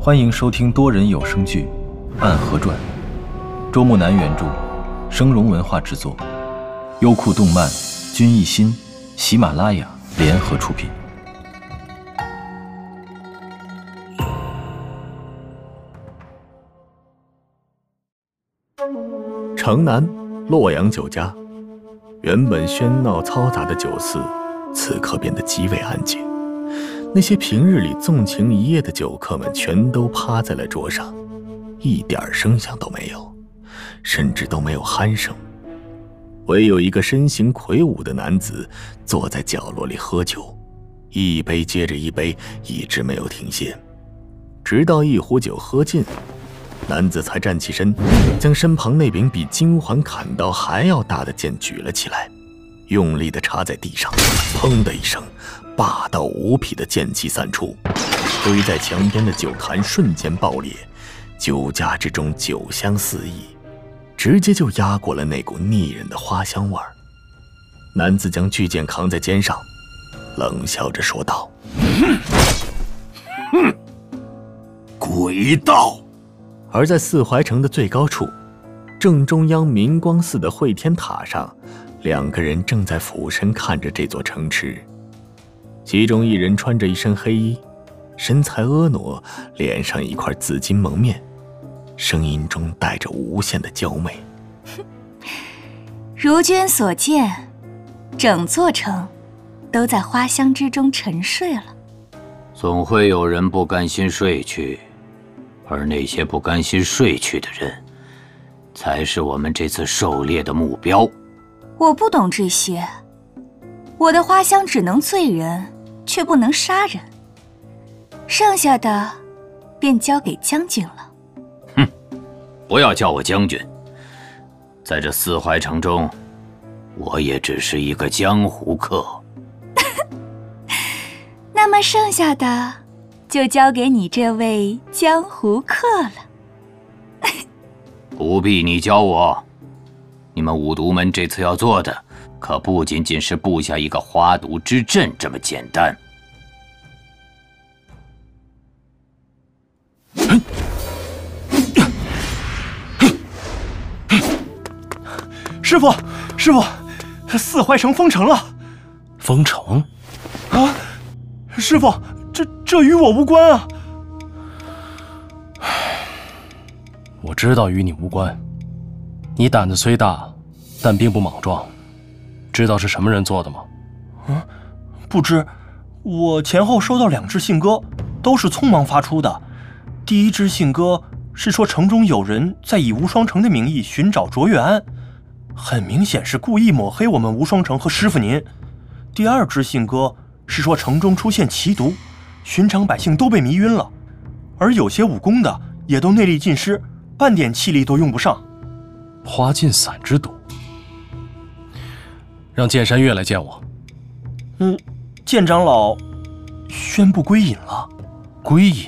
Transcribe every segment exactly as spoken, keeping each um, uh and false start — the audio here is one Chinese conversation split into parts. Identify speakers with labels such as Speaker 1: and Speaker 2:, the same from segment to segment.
Speaker 1: 欢迎收听多人有声剧《暗河传》，周木南原著，声荣文化制作，优酷动漫、君艺心、喜马拉雅联合出品。
Speaker 2: 城南洛阳酒家，原本喧闹嘈杂的酒肆，此刻变得极为安静。那些平日里纵情一夜的酒客们全都趴在了桌上，一点声响都没有，甚至都没有鼾声。唯有一个身形魁梧的男子坐在角落里喝酒，一杯接着一杯，一直没有停歇。直到一壶酒喝尽，男子才站起身，将身旁那柄比金环砍刀还要大的剑举了起来，用力地插在地上，砰的一声，霸道无匹的剑气散出，堆在墙边的酒坛瞬间爆裂，酒家之中酒香四溢，直接就压过了那股腻人的花香味儿。男子将巨剑扛在肩上，冷笑着说道：
Speaker 3: 哼，鬼道。
Speaker 2: 而在四怀城的最高处，正中央明光寺的会天塔上，两个人正在俯身看着这座城池。其中一人穿着一身黑衣，身材婀娜，脸上一块紫金蒙面，声音中带着无限的娇媚。
Speaker 4: 如君所见，整座城都在花香之中沉睡了。
Speaker 3: 总会有人不甘心睡去，而那些不甘心睡去的人，才是我们这次狩猎的目标。
Speaker 4: 我不懂这些，我的花香只能醉人，却不能杀人，剩下的便交给将军了。
Speaker 3: 哼，不要叫我将军，在这四怀城中，我也只是一个江湖客。
Speaker 4: 那么剩下的就交给你这位江湖客了。
Speaker 3: 不必你教我，你们五毒门这次要做的，可不仅仅是布下一个花毒之阵这么简单。
Speaker 5: 师傅，师傅，四怀城封城了。
Speaker 1: 封城？
Speaker 5: 啊！师傅，这这与我无关啊！
Speaker 1: 我知道与你无关，你胆子虽大，但并不莽撞。知道是什么人做的吗？
Speaker 5: 嗯，不知。我前后收到两支信鸽，都是匆忙发出的。第一支信鸽是说城中有人在以无双城的名义寻找卓越安，很明显是故意抹黑我们无双城和师傅您。第二支信鸽是说城中出现奇毒，寻常百姓都被迷晕了，而有些武功的也都内力尽失，半点气力都用不上。
Speaker 1: 花尽散之毒，让剑山月来见我。
Speaker 5: 嗯，剑长老宣布归隐了。
Speaker 1: 归隐？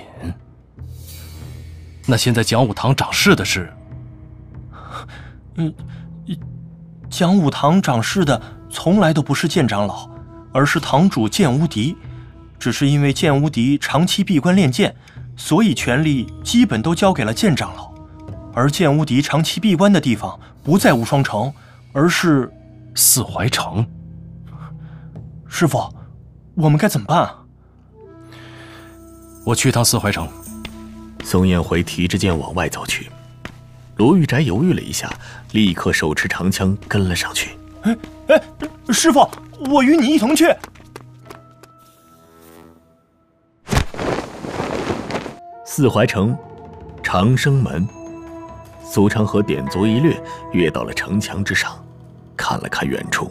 Speaker 1: 那现在讲武堂掌事的事？
Speaker 5: 嗯，讲武堂掌事的从来都不是剑长老，而是堂主剑无敌。只是因为剑无敌长期闭关练剑，所以权力基本都交给了剑长老。而剑无敌长期闭关的地方不在无双城，而是
Speaker 1: 四怀城。
Speaker 5: 师傅，我们该怎么办啊？
Speaker 1: 我去趟四怀城。
Speaker 2: 宋彦辉提着剑往外走去，罗玉宅犹豫了一下，立刻手持长枪跟了上去。
Speaker 5: 哎哎，师傅，我与你一同去。
Speaker 2: 四怀城长生门，苏长河点足一掠，跃到了城墙之上，看了看远处。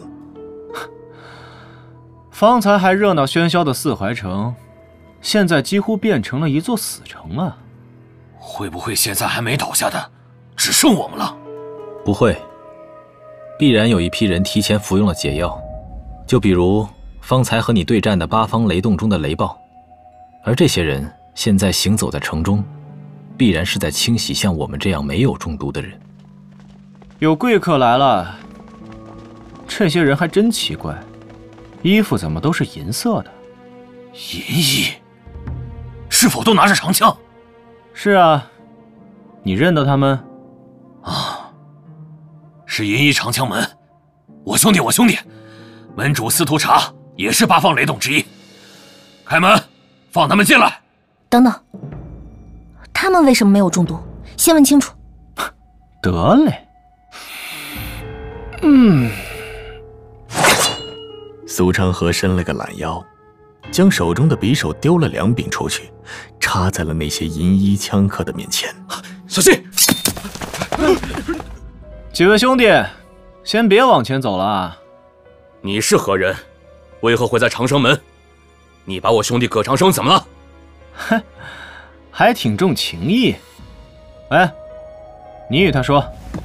Speaker 6: 方才还热闹喧嚣的四怀城，现在几乎变成了一座死城啊！
Speaker 3: 会不会现在还没倒下的，只剩我们了？
Speaker 1: 不会，必然有一批人提前服用了解药，就比如方才和你对战的八方雷洞中的雷暴，而这些人现在行走在城中，必然是在清洗像我们这样没有中毒的人。
Speaker 6: 有贵客来了，这些人还真奇怪，衣服怎么都是银色的？
Speaker 3: 银翼，是否都拿着长枪？
Speaker 6: 是啊，你认得他们？
Speaker 7: 啊，是银衣长枪门，我兄弟，我兄弟，门主司徒茶也是八方雷动之一。开门，放他们进来。
Speaker 8: 等等，他们为什么没有中毒？先问清楚。
Speaker 6: 得嘞。嗯。
Speaker 2: 苏昌河伸了个懒腰，将手中的匕首丢了两柄出去，插在了那些银衣枪客的面前。
Speaker 7: 小心！
Speaker 6: 几位兄弟，先别往前走了啊！
Speaker 7: 你是何人？为何会在长生门？你把我兄弟葛长生怎么了？
Speaker 6: 哼，还挺重情义。哎，你与他说。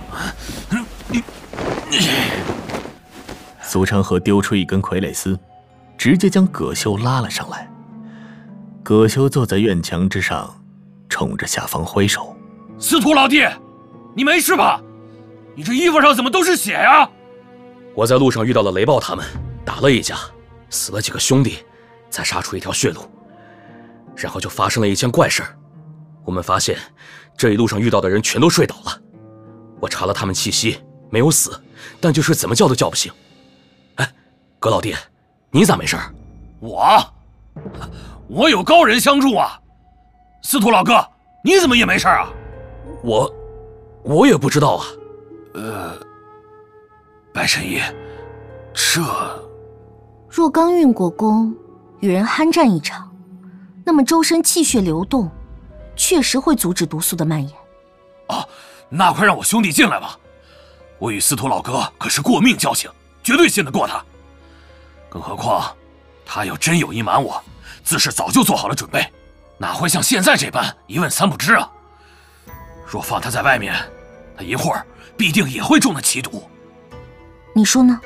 Speaker 2: 苏昌河丢出一根傀儡丝，直接将葛修拉了上来。葛修坐在院墙之上，冲着下方挥手：“
Speaker 7: 司徒老弟，你没事吧？你这衣服上怎么都是血呀？”我在路上遇到了雷暴他们，打了一架，死了几个兄弟，才杀出一条血路。然后就发生了一件怪事儿，我们发现这一路上遇到的人全都睡倒了。我查了他们气息，没有死，但就是怎么叫都叫不醒。哎，葛老弟，你咋没事？我，我有高人相助啊。司徒老哥，你怎么也没事啊？我，我也不知道啊。呃，白神医，这
Speaker 8: 若刚运过功，与人酣战一场，那么周身气血流动，确实会阻止毒素的蔓延。
Speaker 7: 啊，那快让我兄弟进来吧。我与司徒老哥可是过命交情，绝对信得过他。更何况，他要真有意瞒我，自是早就做好了准备，哪会像现在这般一问三不知啊？若放他在外面，他一会儿必定也会中了奇毒。
Speaker 8: 你说呢？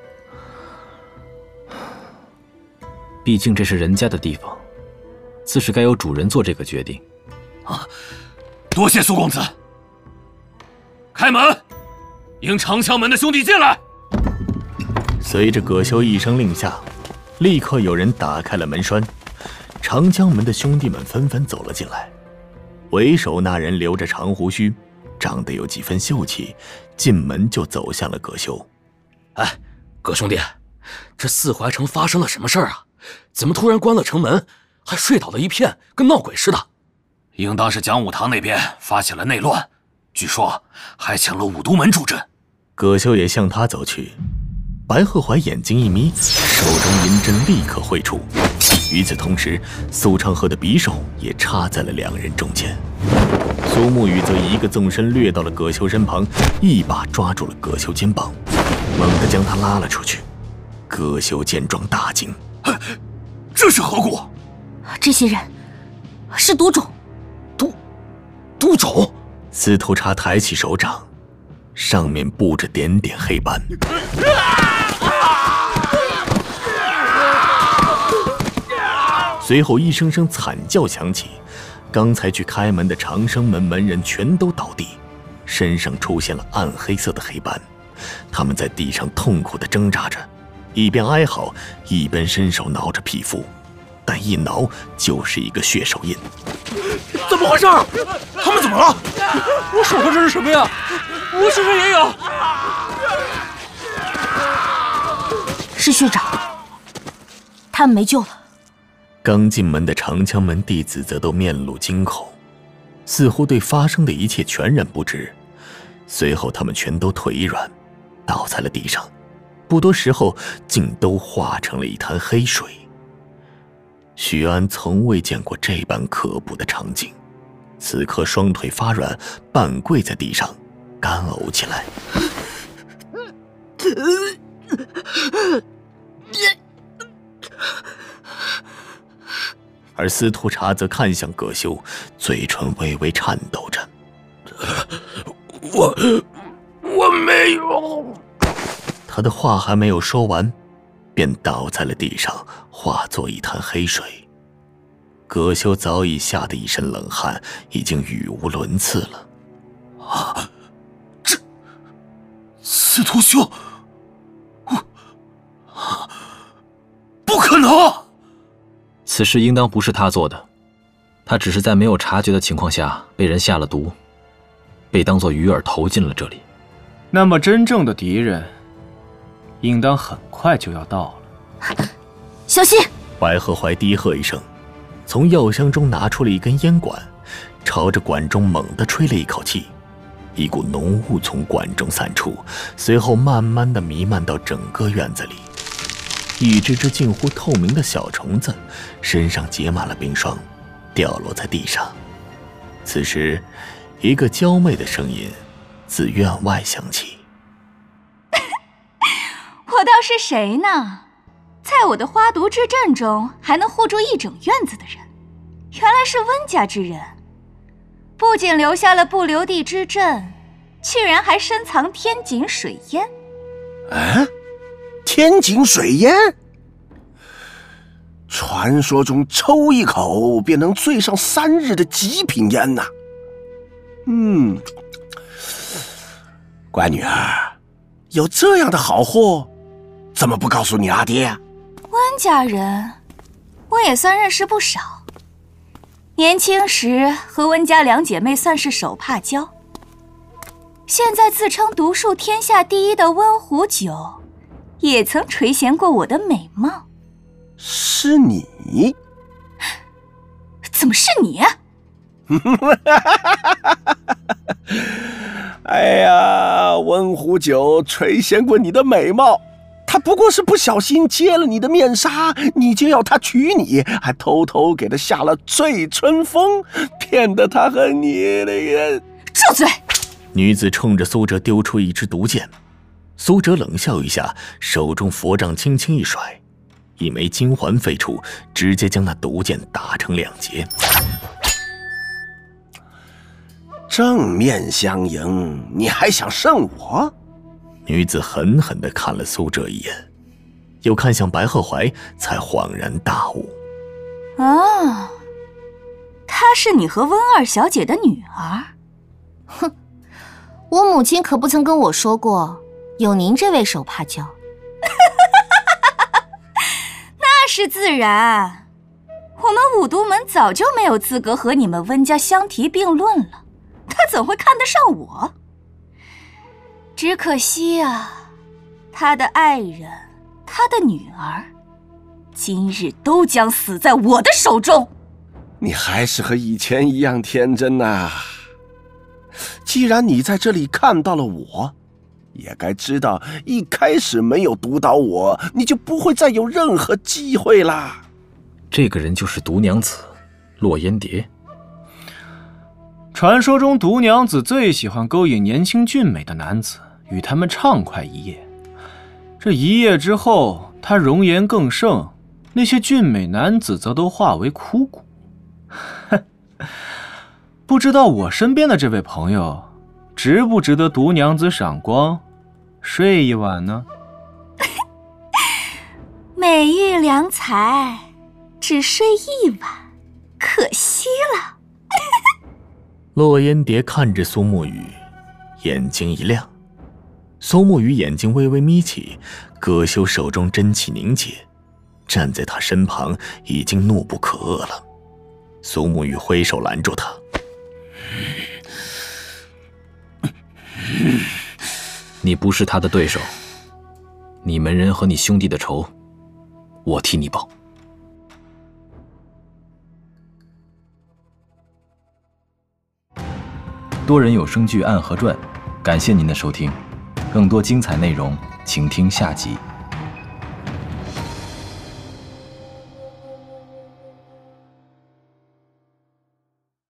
Speaker 1: 毕竟这是人家的地方，自是该由主人做这个决定。
Speaker 7: 啊，多谢苏公子。开门，迎长枪门的兄弟进来。
Speaker 2: 随着葛修一声令下，立刻有人打开了门栓，长枪门的兄弟们纷纷走了进来。为首那人留着长胡须，长得有几分秀气，进门就走向了葛修。
Speaker 7: 哎，葛兄弟，这四怀城发生了什么事儿啊？怎么突然关了城门，还睡倒了一片，跟闹鬼似的？应当是讲武堂那边发现了内乱，据说还抢了五都门助阵。
Speaker 2: 葛修也向他走去，白鹤怀眼睛一眯，手中银针立刻挥出。与此同时，苏昌河的匕首也插在了两人中间。苏沐雨则一个纵身掠到了葛修身旁，一把抓住了葛修肩膀，猛地将他拉了出去。葛修见状大惊：“
Speaker 7: 这是何故？”
Speaker 8: 这些人是毒种。
Speaker 7: 毒毒种？
Speaker 2: 司徒茶抬起手掌，上面布着点点黑斑。随后一声声惨叫响起，刚才去开门的长生门门人全都倒地，身上出现了暗黑色的黑斑。他们在地上痛苦地挣扎着，一边哀嚎，一边伸手挠着皮肤，但一挠就是一个血手印。
Speaker 7: 怎么回事？他们怎么了？我手上这是什么呀？我身上也有。
Speaker 8: 是血长，他们没救了。
Speaker 2: 刚进门的长枪门弟子则都面露惊恐，似乎对发生的一切全然不知。随后他们全都腿一软，倒在了地上，不多时候竟都化成了一滩黑水。许安从未见过这般可怖的场景，此刻双腿发软，半跪在地上，干呕起来。而司徒茶则看向葛修，嘴唇微微颤抖着：“
Speaker 7: 我我没有。”
Speaker 2: 他的话还没有说完，便倒在了地上，化作一滩黑水。葛修早已吓得一身冷汗，已经语无伦次了。
Speaker 7: 啊，这司徒兄，我不可能！
Speaker 1: 此事应当不是他做的， 他只是在没有察觉的情况下被人下了毒，被当作鱼饵投进了这里。
Speaker 6: 那么真正的敌人，应当很快就要到了。
Speaker 8: 小心！
Speaker 2: 白鹤怀低喝一声，从药箱中拿出了一根烟管，朝着管中猛地吹了一口气，一股浓雾从管中散出，随后慢慢地弥漫到整个院子里。一只只近乎透明的小虫子，身上结满了冰霜，掉落在地上。此时，一个娇媚的声音自院外响起：“
Speaker 4: 我倒是谁呢？在我的花毒之阵中还能护住一整院子的人，原来是温家之人。不仅留下了不留地之阵，居然还深藏天井水烟。”
Speaker 9: 啊，天井水烟？传说中抽一口便能醉上三日的极品烟呐、啊！嗯，乖女儿，有这样的好货，怎么不告诉你阿爹啊？
Speaker 4: 温家人，我也算认识不少。年轻时和温家两姐妹算是手帕交，现在自称独树天下第一的温壶酒，也曾垂涎过我的美貌。
Speaker 9: 是你？
Speaker 4: 怎么是你？
Speaker 9: 哎呀，温壶酒垂涎过你的美貌，他不过是不小心揭了你的面纱，你就要他娶你，还偷偷给他下了醉春风，骗得他和你那个……
Speaker 4: 住嘴！
Speaker 2: 女子冲着苏哲丢出一支毒箭，苏哲冷笑一下，手中佛杖轻轻一甩，一枚金环飞出，直接将那毒箭打成两截。
Speaker 9: 正面相迎，你还想胜我？
Speaker 2: 女子狠狠地看了苏哲一眼，又看向白鹤怀，才恍然大悟。
Speaker 4: 啊，她是你和温二小姐的女儿？
Speaker 8: 哼，我母亲可不曾跟我说过有您这位手帕交。
Speaker 4: 那是自然，我们五毒门早就没有资格和你们温家相提并论了，他怎会看得上我？只可惜啊，他的爱人，他的女儿，今日都将死在我的手中。
Speaker 9: 你还是和以前一样天真啊！既然你在这里看到了我，也该知道一开始没有毒倒我，你就不会再有任何机会啦。
Speaker 1: 这个人就是毒娘子洛烟蝶。
Speaker 6: 传说中毒娘子最喜欢勾引年轻俊美的男子，与他们畅快一夜。这一夜之后，她容颜更盛，那些俊美男子则都化为枯骨。不知道我身边的这位朋友，值不值得毒娘子赏光，睡一晚呢？
Speaker 4: 美玉良才，只睡一晚，可惜了。
Speaker 2: 洛烟蝶看着苏沐雨，眼睛一亮。苏沐雨眼睛微微眯起，葛修手中真气凝结，站在他身旁已经怒不可遏了。苏沐雨挥手拦住他：“
Speaker 1: 你不是他的对手，你门人和你兄弟的仇，我替你报。”多人有声剧《暗河传》，感谢您的收听，更多精彩内容，请听下集。